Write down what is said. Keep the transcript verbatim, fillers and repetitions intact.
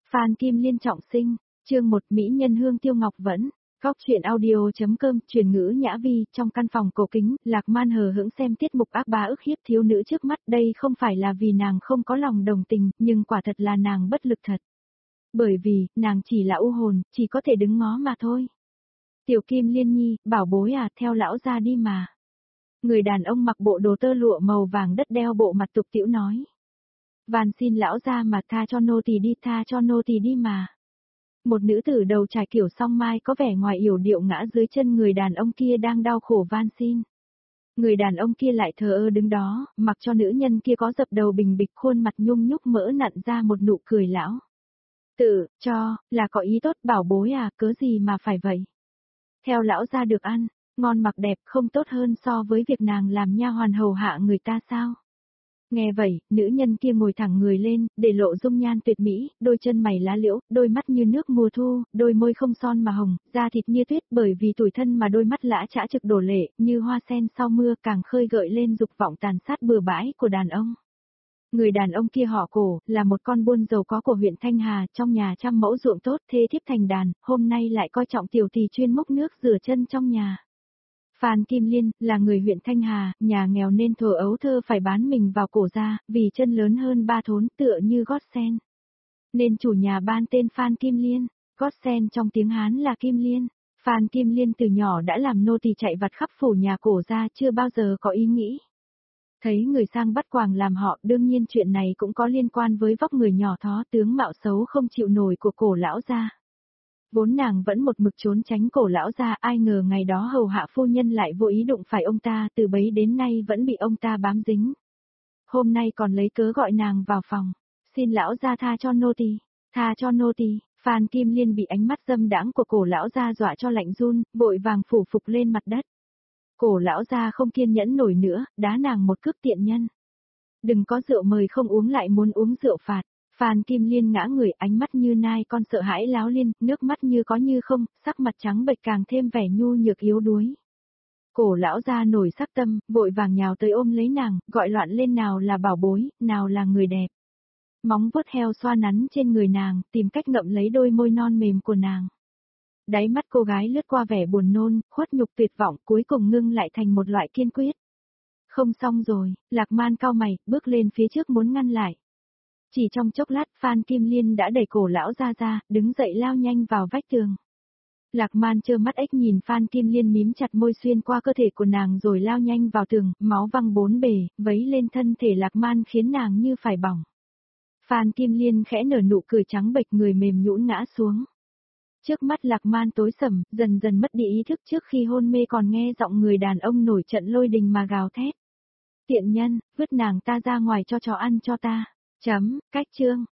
Phan Kim Liên trọng sinh, chương một Mỹ nhân hương tiêu ngọc vẫn. Góc truyện audio.com truyền ngữ nhã vi, trong căn phòng cổ kính, Lạc Man hờ hững xem tiết mục ác bá ức hiếp thiếu nữ trước mắt, đây không phải là vì nàng không có lòng đồng tình, nhưng quả thật là nàng bất lực thật. Bởi vì, nàng chỉ là u hồn, chỉ có thể đứng ngó mà thôi. Tiểu Kim Liên nhi, bảo bối à, theo lão ra đi mà. Người đàn ông mặc bộ đồ tơ lụa màu vàng đất đeo bộ mặt tục tĩu nói. Van xin lão ra mà tha cho nô tỳ đi, tha cho nô tỳ đi mà. Một nữ tử đầu trải kiểu song mai có vẻ ngoài yểu điệu ngã dưới chân người đàn ông kia đang đau khổ van xin. Người đàn ông kia lại thờ ơ đứng đó, mặc cho nữ nhân kia có dập đầu bình bịch khuôn mặt nhung nhúc mỡ nặn ra một nụ cười lão. Tự, cho, là có ý tốt bảo bối à, cớ gì mà phải vậy. Theo lão ra được ăn, ngon mặc đẹp không tốt hơn so với việc nàng làm nha hoàn hầu hạ người ta sao. Nghe vậy, nữ nhân kia ngồi thẳng người lên, để lộ dung nhan tuyệt mỹ, đôi chân mày lá liễu, đôi mắt như nước mùa thu, đôi môi không son mà hồng, da thịt như tuyết bởi vì tủi thân mà đôi mắt lã chã trực đổ lệ, như hoa sen sau mưa càng khơi gợi lên dục vọng tàn sát bừa bãi của đàn ông. Người đàn ông kia họ Cổ, là một con buôn giàu có của huyện Thanh Hà, trong nhà trăm mẫu ruộng tốt thế thiếp thành đàn, hôm nay lại coi trọng tiểu tỷ chuyên múc nước rửa chân trong nhà. Phan Kim Liên, là người huyện Thanh Hà, nhà nghèo nên thuở ấu thơ phải bán mình vào cổ ra, vì chân lớn hơn ba thốn tựa như gót sen. Nên chủ nhà ban tên Phan Kim Liên, gót sen trong tiếng Hán là Kim Liên. Phan Kim Liên từ nhỏ đã làm nô tỳ chạy vặt khắp phủ nhà cổ ra chưa bao giờ có ý nghĩ. Thấy người sang bắt quàng làm họ, đương nhiên chuyện này cũng có liên quan với vóc người nhỏ thó tướng mạo xấu không chịu nổi của cổ lão gia. Vốn nàng vẫn một mực trốn tránh cổ lão gia, ai ngờ ngày đó hầu hạ phu nhân lại vô ý đụng phải ông ta, từ bấy đến nay vẫn bị ông ta bám dính. Hôm nay còn lấy cớ gọi nàng vào phòng, xin lão gia tha cho nô tỳ, tha cho nô tỳ. Phan Kim Liên bị ánh mắt dâm đãng của cổ lão gia dọa cho lạnh run, vội vàng phủ phục lên mặt đất. Cổ lão gia không kiên nhẫn nổi nữa, đá nàng một cước tiện nhân. Đừng có rượu mời không uống lại muốn uống rượu phạt. Phan Kim Liên ngã người, ánh mắt như nai con sợ hãi láo liên, nước mắt như có như không, sắc mặt trắng bệch càng thêm vẻ nhu nhược yếu đuối. Cổ lão gia nổi sắc tâm, vội vàng nhào tới ôm lấy nàng, gọi loạn lên nào là bảo bối, nào là người đẹp. Móng vuốt heo xoa nắn trên người nàng, tìm cách ngậm lấy đôi môi non mềm của nàng. Đáy mắt cô gái lướt qua vẻ buồn nôn, khuất nhục tuyệt vọng, cuối cùng ngưng lại thành một loại kiên quyết. Không xong rồi, Lạc Man cau mày, bước lên phía trước muốn ngăn lại. Chỉ trong chốc lát, Phan Kim Liên đã đẩy cổ lão ra ra, đứng dậy lao nhanh vào vách tường. Lạc Man trơ mắt ếch nhìn Phan Kim Liên mím chặt môi xuyên qua cơ thể của nàng rồi lao nhanh vào tường, máu văng bốn bề, vấy lên thân thể Lạc Man khiến nàng như phải bỏng. Phan Kim Liên khẽ nở nụ cười trắng bệch, người mềm nhũn ngã xuống. Trước mắt Lạc Man tối sầm, dần dần mất đi ý thức, trước khi hôn mê còn nghe giọng người đàn ông nổi trận lôi đình mà gào thét. Tiện nhân, vứt nàng ta ra ngoài cho chó ăn cho ta. Chấm, cách chương.